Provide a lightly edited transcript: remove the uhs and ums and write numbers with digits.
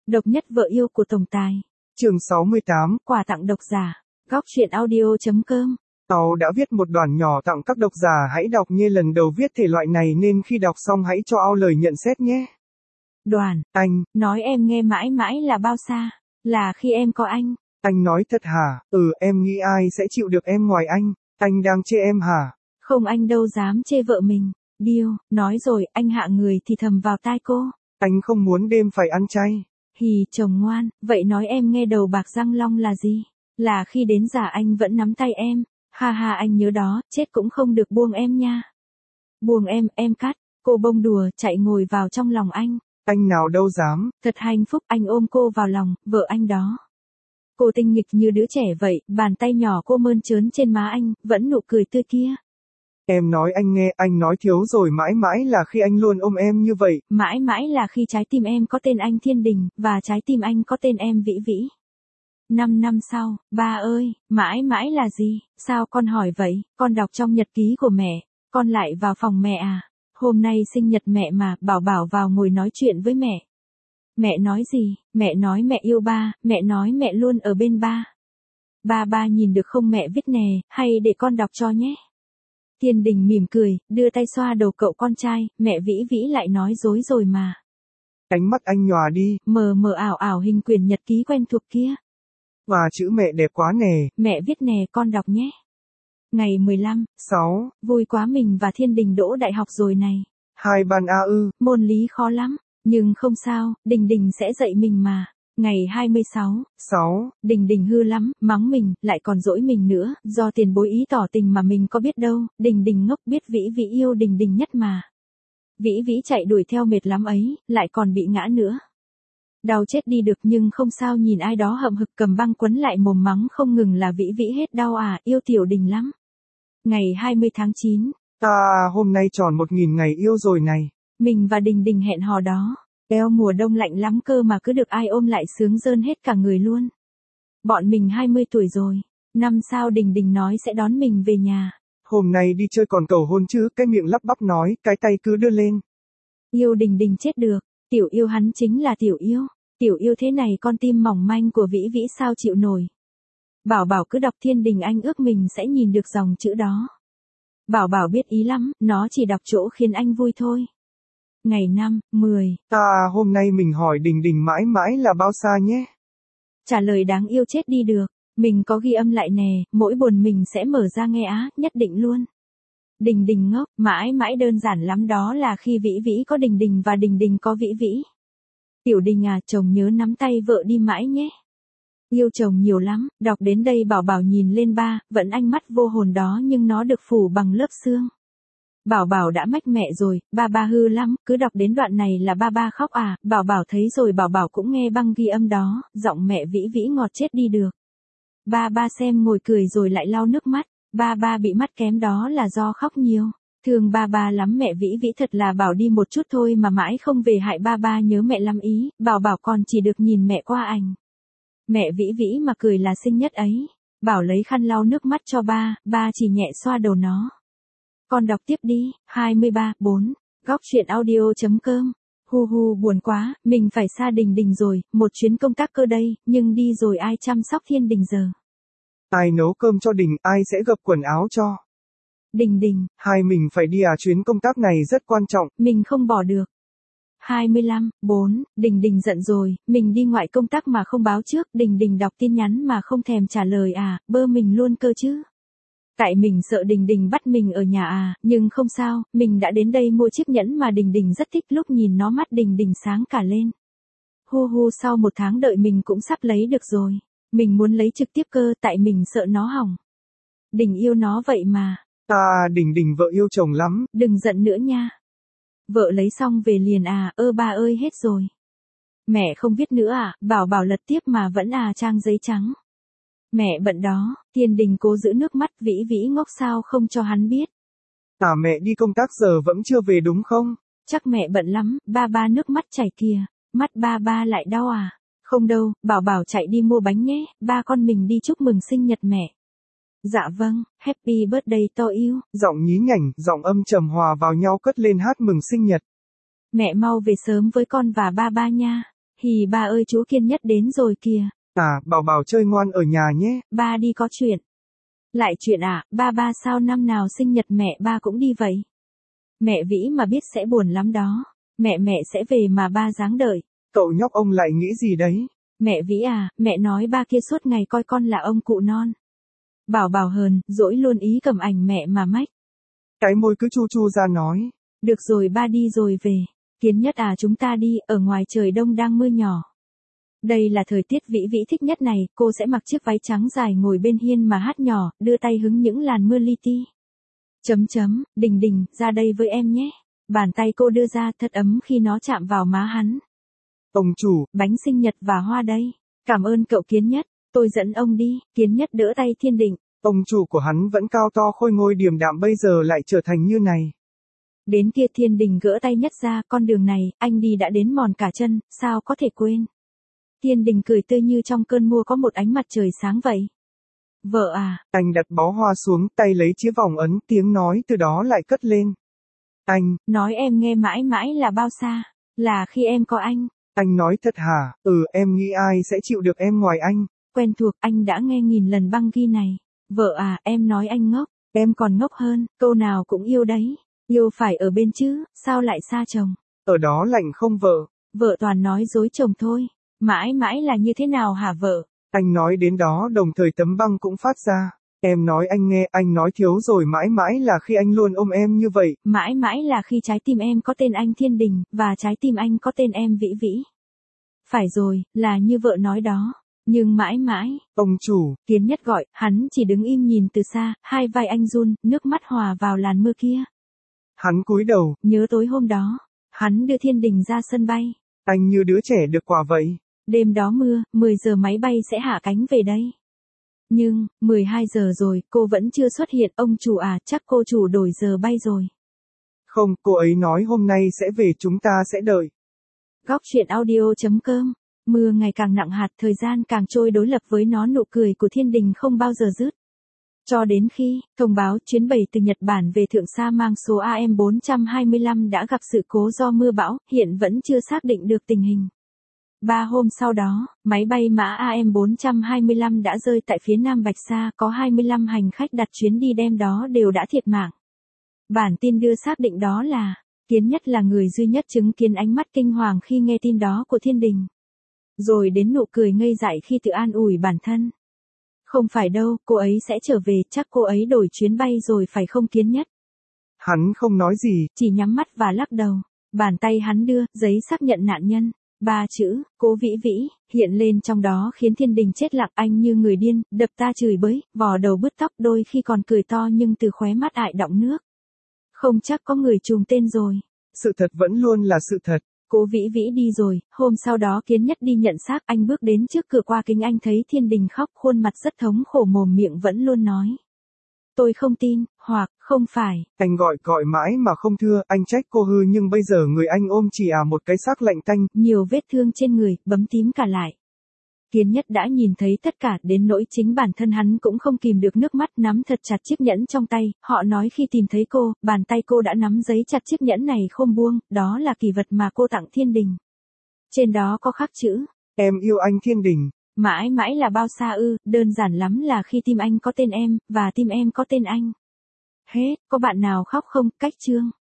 Độc nhất vợ yêu của tổng tài. Chương 68. Quà tặng độc giả. Góc truyện audio.com. Tao đã viết một đoạn nhỏ tặng các độc giả, hãy đọc như lần đầu viết thể loại này nên khi đọc xong hãy cho ao lời nhận xét nhé. Đoàn, Anh, nói em nghe mãi mãi là bao xa? Là khi em có anh. anh nói thật hả? Em nghĩ ai sẽ chịu được em ngoài anh đang chê em hả? Không, anh đâu dám chê vợ mình. Điêu, nói rồi, anh hạ người thì thầm vào tai cô. Anh không muốn đêm phải ăn chay. Hì, chồng ngoan, vậy nói em nghe đầu bạc răng long là gì? Là khi đến già anh vẫn nắm tay em. Ha ha, anh nhớ đó, chết cũng không được buông em nha. Buông em cắt. Cô bông đùa, chạy ngồi vào trong lòng anh. Anh nào đâu dám. Thật hạnh phúc, anh ôm cô vào lòng, vợ anh đó. Cô tinh nghịch như đứa trẻ vậy, bàn tay nhỏ cô mơn trớn trên má anh, vẫn nụ cười tươi kia. Em nói anh nghe, anh nói thiếu rồi, mãi mãi là khi anh luôn ôm em như vậy. Mãi mãi là khi trái tim em có tên anh Thiên Đình, và trái tim anh có tên em Vĩ Vĩ. 5 năm sau, ba ơi, mãi mãi là gì? Sao con hỏi vậy? Con đọc trong nhật ký của mẹ, con lại vào phòng mẹ à? Hôm nay sinh nhật mẹ mà, Bảo Bảo vào ngồi nói chuyện với mẹ. Mẹ nói gì? Mẹ nói mẹ yêu ba, mẹ nói mẹ luôn ở bên ba. Ba nhìn được không mẹ viết nè, hay để con đọc cho nhé. Thiên Đình mỉm cười, đưa tay xoa đầu cậu con trai, mẹ Vĩ Vĩ lại nói dối rồi mà. Ánh mắt anh nhòa đi. Mờ mờ ảo ảo hình quyển nhật ký quen thuộc kia. Và chữ mẹ đẹp quá nè. Mẹ viết nè, con đọc nhé. Ngày 15, 6. Vui quá, mình và Thiên Đình đỗ đại học rồi này. 2 ban A ư. Môn lý khó lắm, nhưng không sao, Đình sẽ dạy mình mà. Ngày 26, 6. Đình hư lắm, mắng mình, lại còn dỗi mình nữa, do tiền bối ý tỏ tình mà mình có biết đâu, Đình ngốc, biết Vĩ Vĩ yêu Đình nhất mà. Vĩ Vĩ chạy đuổi theo mệt lắm ấy, lại còn bị ngã nữa. Đau chết đi được, nhưng không sao, nhìn ai đó hậm hực cầm băng quấn lại mồm mắng không ngừng là Vĩ Vĩ hết đau à, yêu tiểu Đình lắm. Ngày 20 tháng 9. Hôm nay tròn 1000 ngày yêu rồi này. Mình và Đình hẹn hò đó. Eo, mùa đông lạnh lắm cơ mà cứ được ai ôm lại sướng rơn hết cả người luôn. Bọn mình 20 tuổi rồi. Năm sau Đình nói sẽ đón mình về nhà. Hôm nay đi chơi còn cầu hôn chứ, cái miệng lắp bắp nói, cái tay cứ đưa lên. Yêu Đình chết được. Tiểu yêu hắn chính là tiểu yêu. Tiểu yêu thế này con tim mỏng manh của Vĩ Vĩ sao chịu nổi. Bảo cứ đọc Thiên Đình, anh ước mình sẽ nhìn được dòng chữ đó. Bảo biết ý lắm, nó chỉ đọc chỗ khiến anh vui thôi. Ngày 5, 10. Hôm nay mình hỏi Đình mãi mãi là bao xa nhé? Trả lời đáng yêu chết đi được. Mình có ghi âm lại nè, mỗi buồn mình sẽ mở ra nghe á, nhất định luôn. Đình ngốc, mãi mãi đơn giản lắm, đó là khi Vĩ Vĩ có Đình và Đình có Vĩ Vĩ. Tiểu Đình à, chồng nhớ nắm tay vợ đi mãi nhé. Yêu chồng nhiều lắm, đọc đến đây Bảo nhìn lên ba, vẫn ánh mắt vô hồn đó nhưng nó được phủ bằng lớp xương. Bảo đã mách mẹ rồi, ba hư lắm, cứ đọc đến đoạn này là ba khóc à, Bảo thấy rồi, Bảo cũng nghe băng ghi âm đó, giọng mẹ Vĩ Vĩ ngọt chết đi được. Ba xem ngồi cười rồi lại lau nước mắt, ba bị mắt kém đó là do khóc nhiều. Thương ba lắm, mẹ Vĩ Vĩ thật là bảo đi một chút thôi mà mãi không về, hại ba nhớ mẹ lắm ý, Bảo còn chỉ được nhìn mẹ qua ảnh. Mẹ Vĩ Vĩ mà cười là xinh nhất ấy. Bảo lấy khăn lau nước mắt cho ba chỉ nhẹ xoa đầu nó. Con đọc tiếp đi. 23, 4. Góc truyện audio.com. Hu buồn quá, mình phải xa Đình rồi, một chuyến công tác cơ đây, nhưng đi rồi ai chăm sóc Thiên Đình giờ? Ai nấu cơm cho Đình, ai sẽ gập quần áo cho? Đình. Hai mình phải đi à, chuyến công tác này rất quan trọng. Mình không bỏ được. 25, 4. Đình giận rồi, mình đi ngoại công tác mà không báo trước, Đình đọc tin nhắn mà không thèm trả lời à, bơ mình luôn cơ chứ. Tại mình sợ Đình bắt mình ở nhà à, nhưng không sao, mình đã đến đây mua chiếc nhẫn mà Đình rất thích, lúc nhìn nó mắt Đình sáng cả lên. Hu sau 1 tháng đợi mình cũng sắp lấy được rồi. Mình muốn lấy trực tiếp cơ, tại mình sợ nó hỏng. Đình yêu nó vậy mà. Đình vợ yêu chồng lắm. Đừng giận nữa nha. Vợ lấy xong về liền à, ba ơi hết rồi. Mẹ không viết nữa à, Bảo lật tiếp mà vẫn trang giấy trắng. Mẹ bận đó, Thiên Đình cố giữ nước mắt, Vĩ Vĩ ngốc sao không cho hắn biết. Mẹ đi công tác giờ vẫn chưa về đúng không? Chắc mẹ bận lắm, ba nước mắt chảy kìa, mắt ba lại đau à. Không đâu, Bảo chạy đi mua bánh nhé, ba con mình đi chúc mừng sinh nhật mẹ. Dạ vâng, happy birthday to you. Giọng nhí nhảnh, giọng âm trầm hòa vào nhau cất lên hát mừng sinh nhật. Mẹ mau về sớm với con và ba nha. Hì ba ơi chú Kiên Nhất đến rồi kìa. À, bảo bảo chơi ngoan ở nhà nhé. Ba đi có chuyện. Lại chuyện à, ba sao năm nào sinh nhật mẹ ba cũng đi vậy? Mẹ Vĩ mà biết sẽ buồn lắm đó. Mẹ sẽ về mà ba dáng đợi. Cậu nhóc ông lại nghĩ gì đấy? Mẹ Vĩ à, mẹ nói ba kia suốt ngày coi con là ông cụ non. Bảo hờn, dỗi luôn ý cầm ảnh mẹ mà mách. Cái môi cứ chu chu ra nói. Được rồi ba đi rồi về. Kiến Nhất à chúng ta đi, ở ngoài trời đông đang mưa nhỏ. Đây là thời tiết Vĩ thích nhất này, cô sẽ mặc chiếc váy trắng dài ngồi bên hiên mà hát nhỏ, đưa tay hứng những làn mưa li ti. Đình, ra đây với em nhé. Bàn tay cô đưa ra thật ấm khi nó chạm vào má hắn. Ông chủ, bánh sinh nhật và hoa đây. Cảm ơn cậu Kiến Nhất, tôi dẫn ông đi. Kiến Nhất đỡ tay Thiên Đình. Ông chủ của hắn vẫn cao to khôi ngôi điềm đạm bây giờ lại trở thành như này. Đến kia Thiên Đình gỡ tay Nhất ra, con đường này, anh đi đã đến mòn cả chân, sao có thể quên. Thiên Đình cười tươi như trong cơn mưa có một ánh mặt trời sáng vậy. Vợ à. Anh đặt bó hoa xuống, tay lấy chiếc vòng ấn, tiếng nói từ đó lại cất lên. Anh. Nói em nghe mãi mãi là bao xa, là khi em có anh. Anh nói thật hả? Em nghĩ ai sẽ chịu được em ngoài anh. Quen thuộc, anh đã nghe nghìn lần băng ghi này. Vợ à, em nói anh ngốc, em còn ngốc hơn, câu nào cũng yêu đấy. Yêu phải ở bên chứ, sao lại xa chồng? Ở đó lạnh không vợ? Vợ toàn nói dối chồng thôi. Mãi mãi là như thế nào hả vợ? Anh nói đến đó đồng thời tấm băng cũng phát ra. Em nói anh nghe, anh nói thiếu rồi, mãi mãi là khi anh luôn ôm em như vậy. Mãi mãi là khi trái tim em có tên anh Thiên Đình, và trái tim anh có tên em Vĩ. Phải rồi, là như vợ nói đó. Nhưng mãi mãi. Ông chủ. Kiến Nhất gọi, hắn chỉ đứng im nhìn từ xa, hai vai anh run, nước mắt hòa vào làn mưa kia. Hắn cúi đầu. Nhớ tối hôm đó, hắn đưa Thiên Đình ra sân bay. Anh như đứa trẻ được quà vậy. Đêm đó mưa, 10 giờ máy bay sẽ hạ cánh về đây. Nhưng, 12 giờ rồi, cô vẫn chưa xuất hiện. Ông chủ à, chắc cô chủ đổi giờ bay rồi. Không, cô ấy nói hôm nay sẽ về, chúng ta sẽ đợi. Góc truyện audio.com. Mưa ngày càng nặng hạt, thời gian càng trôi đối lập với nó, nụ cười của Thiên Đình không bao giờ dứt. Cho đến khi, thông báo chuyến bay từ Nhật Bản về Thượng Sa mang số AM425 đã gặp sự cố do mưa bão, hiện vẫn chưa xác định được tình hình. 3 hôm sau đó, máy bay mã AM425 đã rơi tại phía nam Bạch Sa, có 25 hành khách đặt chuyến đi đêm đó đều đã thiệt mạng. Bản tin đưa xác định đó là, Kiến Nhất là người duy nhất chứng kiến ánh mắt kinh hoàng khi nghe tin đó của Thiên Đình. Rồi đến nụ cười ngây dại khi tự an ủi bản thân. Không phải đâu, cô ấy sẽ trở về, chắc cô ấy đổi chuyến bay rồi phải không Kiến Nhất? Hắn không nói gì, chỉ nhắm mắt và lắc đầu. Bàn tay hắn đưa, giấy xác nhận nạn nhân. 3 chữ, Cố Vĩ, hiện lên trong đó khiến Thiên Đình chết lặng. Anh như người điên, đập ta chửi bới, vò đầu bứt tóc, đôi khi còn cười to nhưng từ khóe mắt ại đọng nước. Không chắc có người trùng tên rồi. Sự thật vẫn luôn là sự thật. Cố Vĩ đi rồi, hôm sau đó Kiến Nhất đi nhận xác, anh bước đến trước cửa, qua kính anh thấy Thiên Đình khóc, khuôn mặt rất thống khổ, mồm miệng vẫn luôn nói. Tôi không tin, hoặc, không phải. Anh gọi mãi mà không thưa, anh trách cô hư nhưng bây giờ người anh ôm chỉ một cái xác lạnh tanh. Nhiều vết thương trên người, bấm tím cả lại. Kiến Nhất đã nhìn thấy tất cả, đến nỗi chính bản thân hắn cũng không kìm được nước mắt, nắm thật chặt chiếc nhẫn trong tay. Họ nói khi tìm thấy cô, bàn tay cô đã nắm giấy chặt chiếc nhẫn này không buông, đó là kỷ vật mà cô tặng Thiên Đình. Trên đó có khắc chữ. Em yêu anh Thiên Đình. Mãi mãi là bao xa ư, đơn giản lắm là khi tim anh có tên em, và tim em có tên anh. Hết, có bạn nào khóc không? Cách chương.